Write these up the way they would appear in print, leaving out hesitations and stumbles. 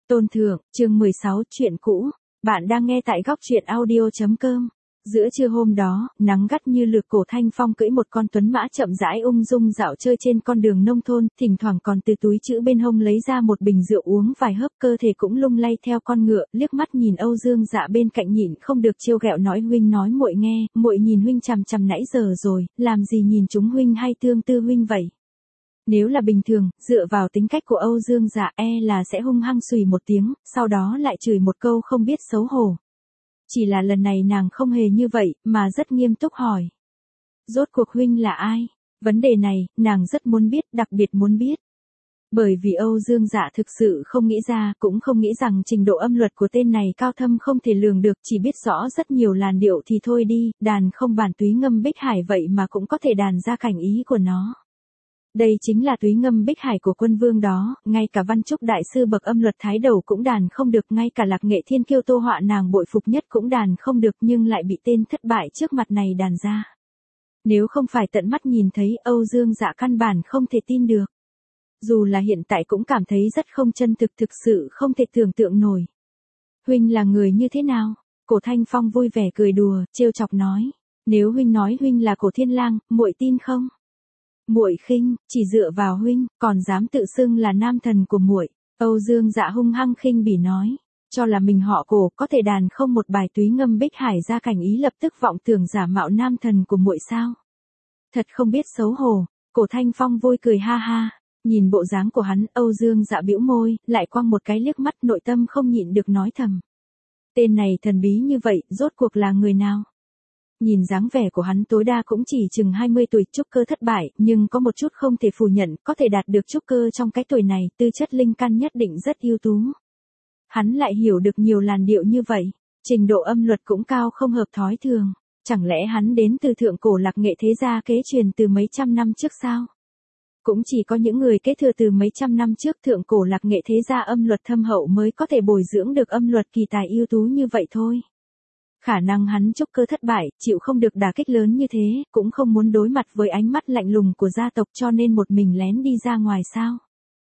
Tôn Thượng, chương 16, chuyện cũ. Bạn đang nghe tại góc truyện audio.com. Giữa trưa hôm đó, nắng gắt như lược, Cổ Thanh Phong cưỡi một con tuấn mã chậm rãi ung dung dạo chơi trên con đường nông thôn, thỉnh thoảng còn từ túi trữ bên hông lấy ra một bình rượu uống vài hớp, cơ thể cũng lung lay theo con ngựa, liếc mắt nhìn Âu Dương Dạ bên cạnh nhịn không được trêu ghẹo nói: huynh nói muội nghe, muội nhìn huynh chằm chằm nãy giờ rồi, làm gì nhìn chúng huynh hay thương tư huynh vậy? Nếu là bình thường, dựa vào tính cách của Âu Dương Dạ là sẽ hung hăng xùy một tiếng, sau đó lại chửi một câu không biết xấu hổ. Chỉ là lần này nàng không hề như vậy, mà rất nghiêm túc hỏi. Rốt cuộc huynh là ai? Vấn đề này, nàng rất muốn biết, đặc biệt muốn biết. Bởi vì Âu Dương Dạ thực sự không nghĩ ra, cũng không nghĩ rằng trình độ âm luật của tên này cao thâm không thể lường được, chỉ biết rõ rất nhiều làn điệu thì thôi đi, đàn không bản túy ngâm Bích Hải vậy mà cũng có thể đàn ra cảnh ý của nó. Đây chính là túy ngâm Bích Hải của Quân Vương đó, ngay cả Văn Trúc đại sư bậc âm luật thái đầu cũng đàn không được, ngay cả Lạc Nghệ thiên kiêu Tô Họa nàng bội phục nhất cũng đàn không được, nhưng lại bị tên thất bại trước mặt này đàn ra. Nếu không phải tận mắt nhìn thấy, Âu Dương Dạ căn bản không thể tin được. Dù là hiện tại cũng cảm thấy rất không chân thực, thực sự không thể tưởng tượng nổi. Huynh là người như thế nào? Cổ Thanh Phong vui vẻ cười đùa, trêu chọc nói. Nếu huynh nói huynh là Cổ Thiên Lang, muội tin không? Muội khinh, chỉ dựa vào huynh, còn dám tự xưng là nam thần của muội. Âu Dương Dạ hung hăng khinh bỉ nói, cho là mình họ Cổ có thể đàn không một bài túy ngâm Bích Hải ra cảnh ý, lập tức vọng tưởng giả mạo nam thần của muội sao? Thật không biết xấu hổ. Cổ Thanh Phong vui cười ha ha, nhìn bộ dáng của hắn, Âu Dương Dạ bĩu môi, lại quăng một cái liếc mắt, nội tâm không nhịn được nói thầm. Tên này thần bí như vậy, rốt cuộc là người nào? Nhìn dáng vẻ của hắn tối đa cũng chỉ chừng 20 tuổi, trúc cơ thất bại, nhưng có một chút không thể phủ nhận, có thể đạt được trúc cơ trong cái tuổi này, tư chất linh căn nhất định rất ưu tú. Hắn lại hiểu được nhiều làn điệu như vậy, trình độ âm luật cũng cao không hợp thói thường, chẳng lẽ hắn đến từ thượng cổ Lạc Nghệ thế gia kế truyền từ mấy trăm năm trước sao? Cũng chỉ có những người kế thừa từ mấy trăm năm trước thượng cổ Lạc Nghệ thế gia âm luật thâm hậu mới có thể bồi dưỡng được âm luật kỳ tài ưu tú như vậy thôi. Khả năng hắn trúc cơ thất bại, chịu không được đả kích lớn như thế, cũng không muốn đối mặt với ánh mắt lạnh lùng của gia tộc cho nên một mình lén đi ra ngoài sao?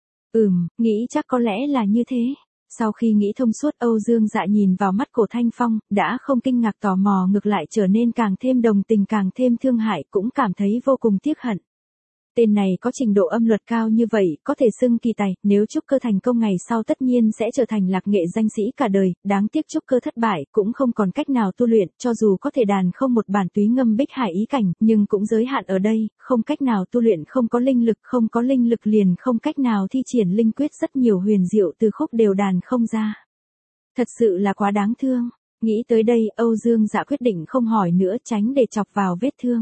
Nghĩ chắc có lẽ là như thế. Sau khi nghĩ thông suốt, Âu Dương Dạ nhìn vào mắt Cổ Thanh Phong, đã không kinh ngạc tò mò, ngược lại trở nên càng thêm đồng tình, càng thêm thương hại, cũng cảm thấy vô cùng tiếc hận. Tên này có trình độ âm luật cao như vậy, có thể xưng kỳ tài, nếu trúc cơ thành công ngày sau tất nhiên sẽ trở thành Lạc Nghệ danh sĩ cả đời, đáng tiếc trúc cơ thất bại, cũng không còn cách nào tu luyện, cho dù có thể đàn không một bản túy ngâm Bích Hải ý cảnh, nhưng cũng giới hạn ở đây, không cách nào tu luyện, không có linh lực, không có linh lực liền không cách nào thi triển linh quyết, rất nhiều huyền diệu từ khúc đều đàn không ra. Thật sự là quá đáng thương. Nghĩ tới đây, Âu Dương Dạ quyết định không hỏi nữa, tránh để chọc vào vết thương.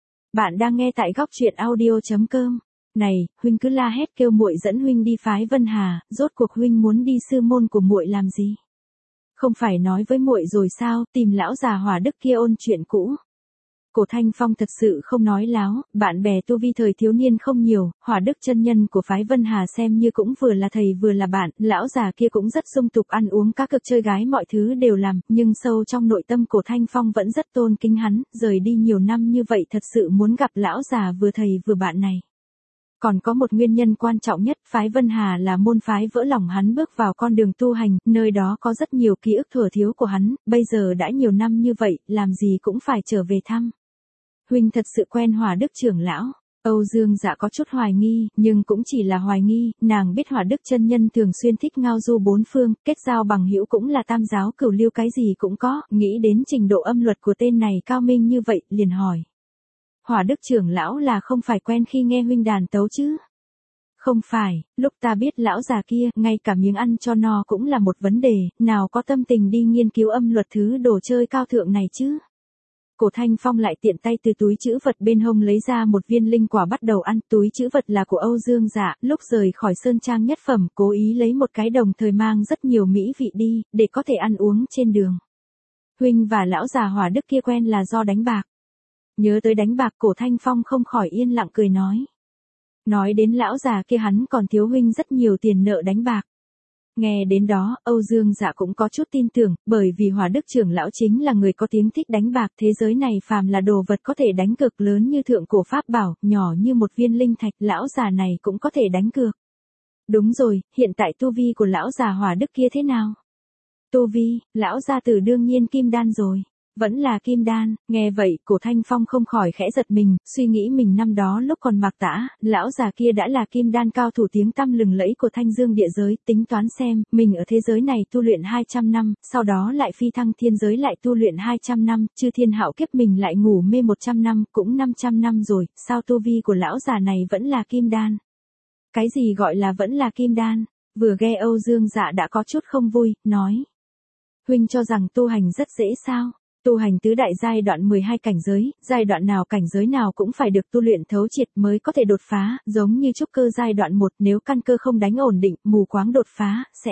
Bạn đang nghe tại góc truyện audio.com. Này, huynh cứ la hét kêu muội dẫn huynh đi phái Vân Hà, rốt cuộc huynh muốn đi sư môn của muội làm gì? Không phải nói với muội rồi sao, tìm lão già Hỏa Đức kia ôn chuyện cũ. Cổ Thanh Phong thật sự không nói láo, bạn bè tu vi thời thiếu niên không nhiều, Hỏa Đức chân nhân của phái Vân Hà xem như cũng vừa là thầy vừa là bạn, lão già kia cũng rất dung tục, ăn uống cá cược chơi gái mọi thứ đều làm, nhưng sâu trong nội tâm Cổ Thanh Phong vẫn rất tôn kính hắn, rời đi nhiều năm như vậy thật sự muốn gặp lão già vừa thầy vừa bạn này. Còn có một nguyên nhân quan trọng nhất, phái Vân Hà là môn phái vỡ lòng hắn bước vào con đường tu hành, nơi đó có rất nhiều ký ức thuở thiếu của hắn, bây giờ đã nhiều năm như vậy, làm gì cũng phải trở về thăm. Huynh thật sự quen Hỏa Đức trưởng lão? Âu Dương Dạ có chút hoài nghi, nhưng cũng chỉ là hoài nghi, nàng biết Hỏa Đức chân nhân thường xuyên thích ngao du bốn phương, kết giao bằng hữu cũng là tam giáo cửu lưu cái gì cũng có, nghĩ đến trình độ âm luật của tên này cao minh như vậy, liền hỏi. Hỏa Đức trưởng lão là không phải quen khi nghe huynh đàn tấu chứ? Không phải, lúc ta biết lão già kia, ngay cả miếng ăn cho no cũng là một vấn đề, nào có tâm tình đi nghiên cứu âm luật thứ đồ chơi cao thượng này chứ? Cổ Thanh Phong lại tiện tay từ túi trữ vật bên hông lấy ra một viên linh quả bắt đầu ăn, túi trữ vật là của Âu Dương Dạ, lúc rời khỏi sơn trang nhất phẩm, cố ý lấy một cái đồng thời mang rất nhiều mỹ vị đi, để có thể ăn uống trên đường. Huynh và lão già Hỏa Đức kia quen là do đánh bạc. Nhớ tới đánh bạc, Cổ Thanh Phong không khỏi yên lặng cười nói. Nói đến lão già kia hắn còn thiếu huynh rất nhiều tiền nợ đánh bạc. Nghe đến đó, Âu Dương Dạ cũng có chút tin tưởng, bởi vì Hỏa Đức trưởng lão chính là người có tiếng thích đánh bạc, thế giới này phàm là đồ vật có thể đánh cược lớn như thượng cổ pháp bảo, nhỏ như một viên linh thạch, lão già này cũng có thể đánh cược. Đúng rồi, hiện tại tu vi của lão già Hỏa Đức kia thế nào? Tu vi, lão gia tử đương nhiên kim đan rồi. Vẫn là kim đan, nghe vậy, Cổ Thanh Phong không khỏi khẽ giật mình, suy nghĩ mình năm đó lúc còn mặc tã, lão già kia đã là kim đan cao thủ tiếng tăm lừng lẫy của Thanh Dương địa giới, tính toán xem, mình ở thế giới này tu luyện 200 năm, sau đó lại phi thăng thiên giới lại tu luyện 200 năm, chư thiên hạo kiếp mình lại ngủ mê 100 năm, cũng 500 năm rồi, sao tu vi của lão già này vẫn là kim đan? Cái gì gọi là vẫn là kim đan? Vừa nghe Âu Dương Dạ đã có chút không vui, nói. Huynh cho rằng tu hành rất dễ sao? Tu hành tứ đại giai đoạn 12 cảnh giới, giai đoạn nào cảnh giới nào cũng phải được tu luyện thấu triệt mới có thể đột phá, giống như trúc cơ giai đoạn 1 nếu căn cơ không đánh ổn định, mù quáng đột phá, sẽ.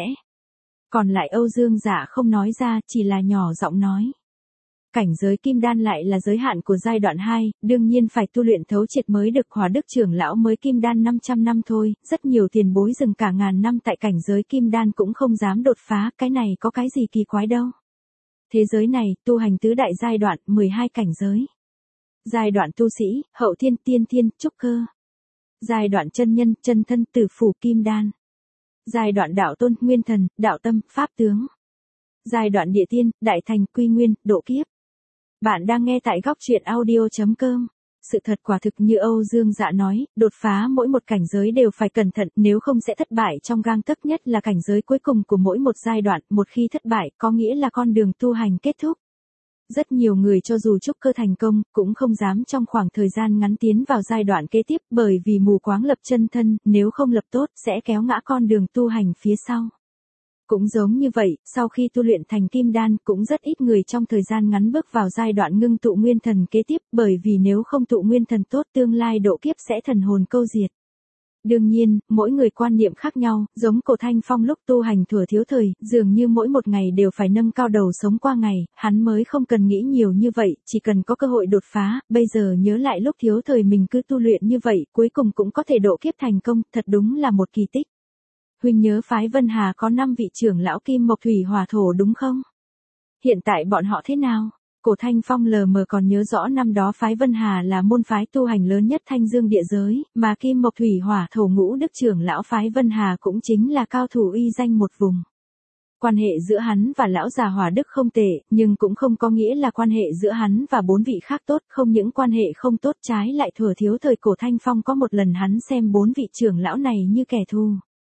Còn lại Âu Dương Dạ không nói ra, chỉ là nhỏ giọng nói. Cảnh giới kim đan lại là giới hạn của giai đoạn 2, đương nhiên phải tu luyện thấu triệt mới được. Hỏa Đức trưởng lão mới kim đan 500 năm thôi, rất nhiều tiền bối dừng cả ngàn năm tại cảnh giới kim đan cũng không dám đột phá, cái này có cái gì kỳ quái đâu. Thế giới này, tu hành tứ đại giai đoạn, 12 cảnh giới. Giai đoạn tu sĩ, hậu thiên, tiên thiên, trúc cơ. Giai đoạn chân nhân, chân thân, tử phủ, kim đan. Giai đoạn đạo tôn, nguyên thần, đạo tâm, pháp tướng. Giai đoạn địa tiên, đại thành, quy nguyên, độ kiếp. Bạn đang nghe tại góc truyện audio.com. Sự thật quả thực như Âu Dương Dạ nói, đột phá mỗi một cảnh giới đều phải cẩn thận, nếu không sẽ thất bại trong gang tấc, nhất là cảnh giới cuối cùng của mỗi một giai đoạn, một khi thất bại, có nghĩa là con đường tu hành kết thúc. Rất nhiều người cho dù trúc cơ thành công, cũng không dám trong khoảng thời gian ngắn tiến vào giai đoạn kế tiếp, bởi vì mù quáng lập chân thân, nếu không lập tốt, sẽ kéo ngã con đường tu hành phía sau. Cũng giống như vậy, sau khi tu luyện thành kim đan, cũng rất ít người trong thời gian ngắn bước vào giai đoạn ngưng tụ nguyên thần kế tiếp, bởi vì nếu không tụ nguyên thần tốt tương lai độ kiếp sẽ thần hồn câu diệt. Đương nhiên, mỗi người quan niệm khác nhau, giống Cổ Thanh Phong lúc tu hành thuở thiếu thời, dường như mỗi một ngày đều phải nâng cao đầu sống qua ngày, hắn mới không cần nghĩ nhiều như vậy, chỉ cần có cơ hội đột phá, bây giờ nhớ lại lúc thiếu thời mình cứ tu luyện như vậy, cuối cùng cũng có thể độ kiếp thành công, thật đúng là một kỳ tích. Huynh nhớ phái Vân Hà có 5 vị trưởng lão kim mộc thủy hỏa thổ đúng không? Hiện tại bọn họ thế nào? Cổ Thanh Phong lờ mờ còn nhớ rõ năm đó phái Vân Hà là môn phái tu hành lớn nhất Thanh Dương địa giới, mà kim mộc thủy hỏa thổ ngũ đức trưởng lão phái Vân Hà cũng chính là cao thủ uy danh một vùng. Quan hệ giữa hắn và lão già Hỏa Đức không tệ, nhưng cũng không có nghĩa là quan hệ giữa hắn và 4 vị khác tốt, không những quan hệ không tốt trái lại thuở thiếu thời Cổ Thanh Phong có một lần hắn xem 4 vị trưởng lão này như kẻ thù.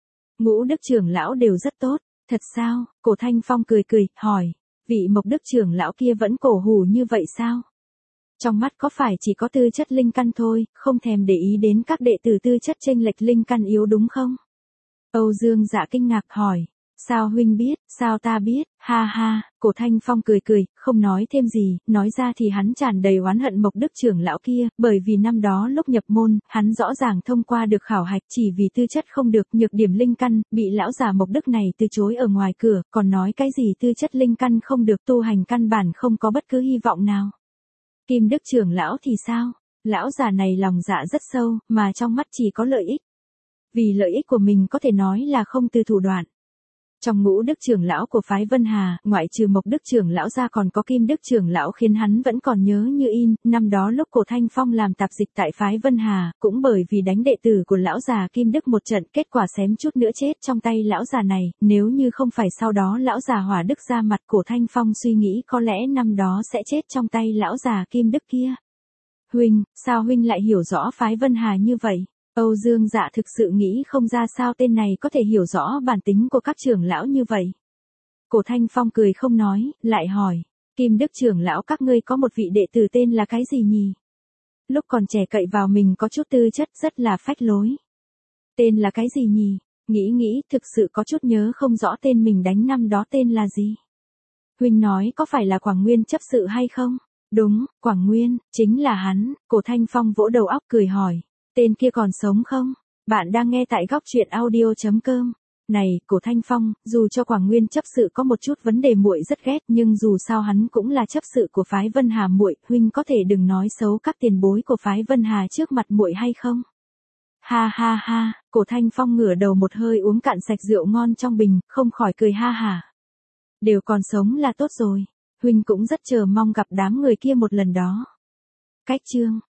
Ngũ đức trưởng lão đều rất tốt, thật sao? Cổ Thanh Phong cười cười, hỏi, vị mộc đức trưởng lão kia vẫn cổ hủ như vậy sao? Trong mắt có phải chỉ có tư chất linh căn thôi, không thèm để ý đến các đệ tử tư chất chênh lệch linh căn yếu đúng không? Âu Dương Dạ kinh ngạc hỏi, sao huynh biết, sao ta biết, ha ha, Cổ Thanh Phong cười cười, không nói thêm gì, nói ra thì hắn tràn đầy oán hận mộc đức trưởng lão kia, bởi vì năm đó lúc nhập môn, hắn rõ ràng thông qua được khảo hạch chỉ vì tư chất không được, nhược điểm linh căn, bị lão già mộc đức này từ chối ở ngoài cửa, còn nói cái gì tư chất linh căn không được, tu hành căn bản không có bất cứ hy vọng nào. Kim đức trưởng lão thì sao? Lão già này lòng dạ rất sâu, mà trong mắt chỉ có lợi ích. Vì lợi ích của mình có thể nói là không từ thủ đoạn. Trong ngũ đức trưởng lão của phái Vân Hà, ngoại trừ mộc đức trưởng lão ra còn có kim đức trưởng lão khiến hắn vẫn còn nhớ như in, năm đó lúc Cổ Thanh Phong làm tạp dịch tại phái Vân Hà, cũng bởi vì đánh đệ tử của lão già kim đức một trận, kết quả xém chút nữa chết trong tay lão già này, nếu như không phải sau đó lão già Hỏa Đức ra mặt, Cổ Thanh Phong suy nghĩ có lẽ năm đó sẽ chết trong tay lão già kim đức kia. Huynh, sao huynh lại hiểu rõ phái Vân Hà như vậy? Âu Dương Dạ thực sự nghĩ không ra sao tên này có thể hiểu rõ bản tính của các trưởng lão như vậy. Cổ Thanh Phong cười không nói, lại hỏi, Kim Đức trưởng lão các ngươi có một vị đệ tử tên là cái gì nhỉ? Lúc còn trẻ cậy vào mình có chút tư chất rất là phách lối. Tên là cái gì nhỉ? Nghĩ thực sự có chút nhớ không rõ tên mình đánh năm đó tên là gì. Huynh nói có phải là Quảng Nguyên chấp sự hay không? Đúng, Quảng Nguyên, chính là hắn. Cổ Thanh Phong vỗ đầu óc cười hỏi. Tên kia còn sống không? Bạn đang nghe tại góc truyện audio.com. Này, Cổ Thanh Phong, dù cho Quảng Nguyên chấp sự có một chút vấn đề muội rất ghét, nhưng dù sao hắn cũng là chấp sự của phái Vân Hà muội, huynh có thể đừng nói xấu các tiền bối của phái Vân Hà trước mặt muội hay không? Ha ha ha, Cổ Thanh Phong ngửa đầu một hơi uống cạn sạch rượu ngon trong bình, không khỏi cười ha hả. Đều còn sống là tốt rồi, huynh cũng rất chờ mong gặp đám người kia một lần đó. Cách chương